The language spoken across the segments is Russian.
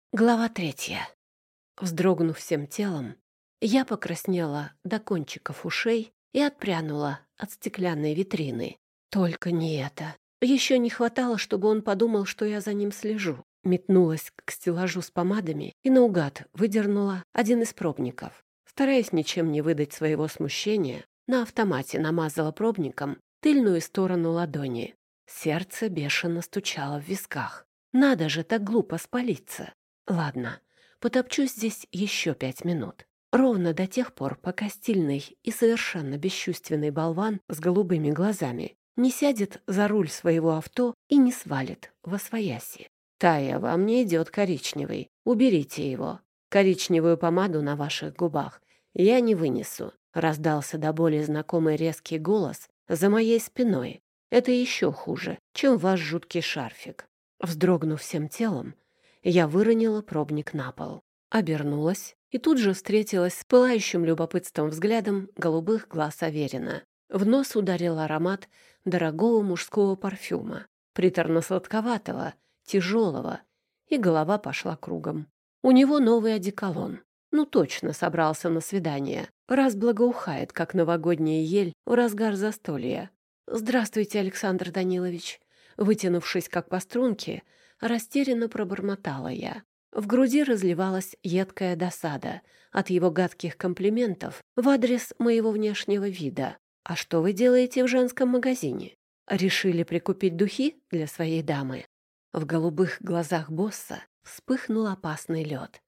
Глава 3. Вздрогнув всем телом, я покраснела до кончиков ушей и отпрянула от стеклянной витрины. Только не это. Еще не хватало, чтобы он подумал, что я за ним слежу. Метнулась к стеллажу с помадами и наугад выдернула один из пробников. Стараясь ничем не выдать своего смущения, на автомате намазала пробником тыльную сторону ладони. Сердце бешено стучало в висках. Надо же так глупо спалиться. Ладно, потопчусь здесь еще 5 минут. Ровно до тех пор, пока стильный и совершенно бесчувственный болван с голубыми глазами не сядет за руль своего авто и не свалит восвояси. «Тая, вам не идет коричневый. Уберите его. Коричневую помаду на ваших губах я не вынесу», — раздался до боли знакомый резкий голос за моей спиной. «Это еще хуже, чем ваш жуткий шарфик». Вздрогнув всем телом, я выронила пробник на пол, обернулась и тут же встретилась с пылающим любопытством взглядом голубых глаз Аверина. В нос ударил аромат дорогого мужского парфюма, приторно-сладковатого, тяжелого, и голова пошла кругом. У него новый одеколон. Ну точно собрался на свидание, раз благоухает, как новогодняя ель в разгар застолья. «Здравствуйте, Александр Данилович!» Вытянувшись, как по струнке, растерянно пробормотала я. В груди разливалась едкая досада от его гадких комплиментов в адрес моего внешнего вида. «А что вы делаете в женском магазине? Решили прикупить духи для своей дамы?» В голубых глазах босса вспыхнул опасный лед.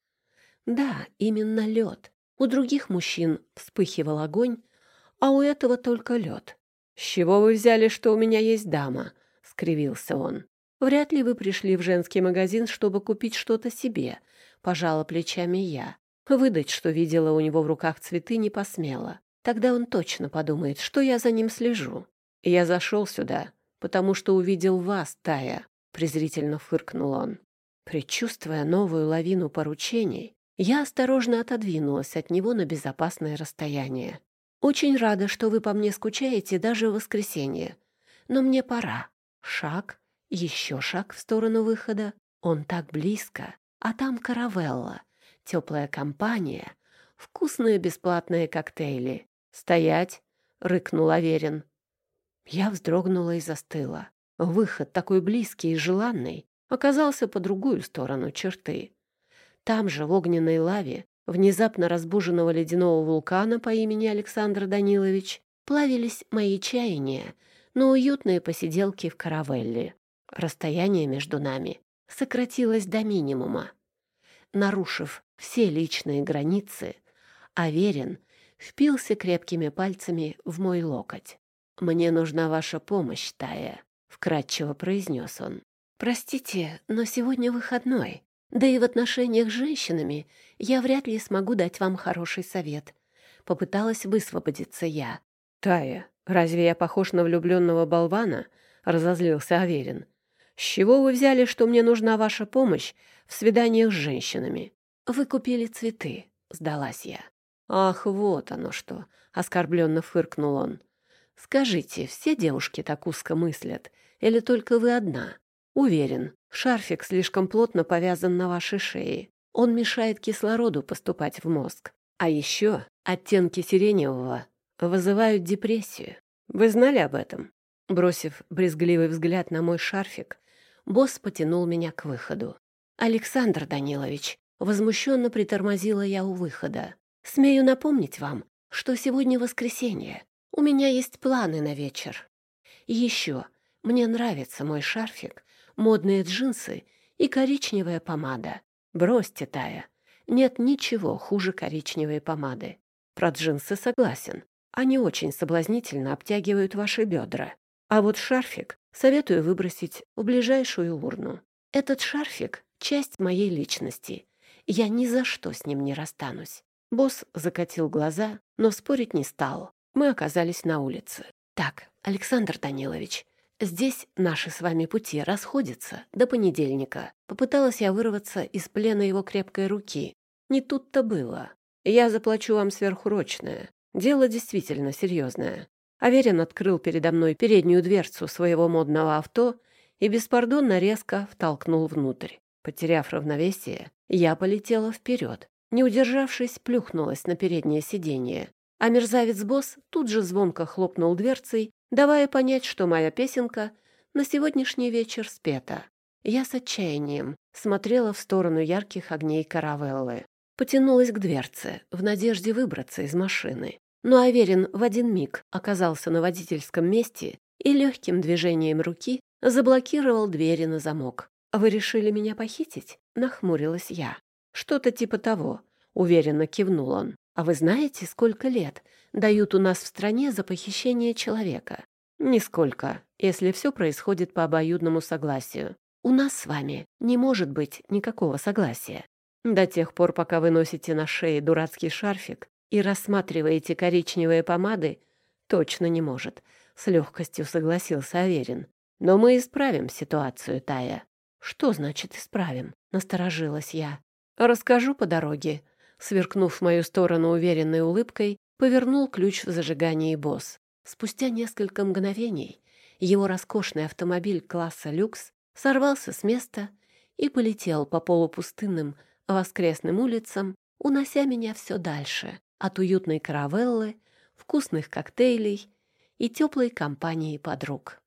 Да, именно лед. У других мужчин вспыхивал огонь, а у этого только лед. «С чего вы взяли, что у меня есть дама?» — скривился он. «Вряд ли вы пришли в женский магазин, чтобы купить что-то себе», — пожала плечами я. Выдать, что видела у него в руках цветы, не посмела. Тогда он точно подумает, что я за ним слежу. «Я зашел сюда, потому что увидел вас, Тая», — презрительно фыркнул он. Предчувствуя новую лавину поручений, я осторожно отодвинулась от него на безопасное расстояние. «Очень рада, что вы по мне скучаете даже в воскресенье. Но мне пора». Шаг, еще шаг в сторону выхода. Он так близко, а там каравелла, теплая компания, вкусные бесплатные коктейли. «Стоять!» — рыкнул Аверин. Я вздрогнула и застыла. Выход, такой близкий и желанный, оказался по другую сторону черты. Там же, в огненной лаве, внезапно разбуженного ледяного вулкана по имени Александр Данилович, плавились мои чаяния на уютные посиделки в каравелле. Расстояние между нами сократилось до минимума. Нарушив все личные границы, Аверин впился крепкими пальцами в мой локоть. «Мне нужна ваша помощь, Тая», — вкратчиво произнес он. «Простите, но сегодня выходной. Да и в отношениях с женщинами я вряд ли смогу дать вам хороший совет». Попыталась высвободиться я. «Тая, разве я похож на влюбленного болвана?» — разозлился Аверин. «С чего вы взяли, что мне нужна ваша помощь в свиданиях с женщинами?» «Вы купили цветы», — сдалась я. «Ах, вот оно что!» — оскорбленно фыркнул он. «Скажите, все девушки так узко мыслят? Или только вы одна? Уверен, шарфик слишком плотно повязан на вашей шее. Он мешает кислороду поступать в мозг. А еще оттенки сиреневого вызывают депрессию. Вы знали об этом?» Бросив брезгливый взгляд на мой шарфик, босс потянул меня к выходу. «Александр Данилович», возмущенно притормозила я у выхода. «Смею напомнить вам, что сегодня воскресенье. У меня есть планы на вечер. И еще, мне нравится мой шарфик, модные джинсы и коричневая помада. Бросьте, Тая, нет ничего хуже коричневой помады. Про джинсы согласен. Они очень соблазнительно обтягивают ваши бедра. А вот шарфик советую выбросить в ближайшую урну. Этот шарфик — часть моей личности. Я ни за что с ним не расстанусь». Босс закатил глаза, но спорить не стал. Мы оказались на улице. «Так, Александр Данилович, здесь наши с вами пути расходятся до понедельника». Попыталась я вырваться из плена его крепкой руки. Не тут-то было. «Я заплачу вам сверхурочное. Дело действительно серьезное». Аверин открыл передо мной переднюю дверцу своего модного авто и беспардонно резко втолкнул внутрь. Потеряв равновесие, я полетела вперед. Не удержавшись, плюхнулась на переднее сиденье. А мерзавец-босс тут же звонко хлопнул дверцей, давая понять, что моя песенка на сегодняшний вечер спета. Я с отчаянием смотрела в сторону ярких огней каравеллы. Потянулась к дверце, в надежде выбраться из машины. Но Аверин в один миг оказался на водительском месте и легким движением руки заблокировал двери на замок. «Вы решили меня похитить?» — нахмурилась я. «Что-то типа того», — уверенно кивнул он. «А вы знаете, сколько лет дают у нас в стране за похищение человека?» «Нисколько, если все происходит по обоюдному согласию. У нас с вами не может быть никакого согласия. До тех пор, пока вы носите на шее дурацкий шарфик и рассматриваете коричневые помады, точно не может», — с легкостью согласился Аверин. «Но мы исправим ситуацию, Тая». «Что значит исправим?» — насторожилась я. «Расскажу по дороге». Сверкнув в мою сторону уверенной улыбкой, повернул ключ в зажигании босс. Спустя несколько мгновений его роскошный автомобиль класса люкс сорвался с места и полетел по полупустынным воскресным улицам, унося меня все дальше от уютной каравеллы, вкусных коктейлей и теплой компании подруг.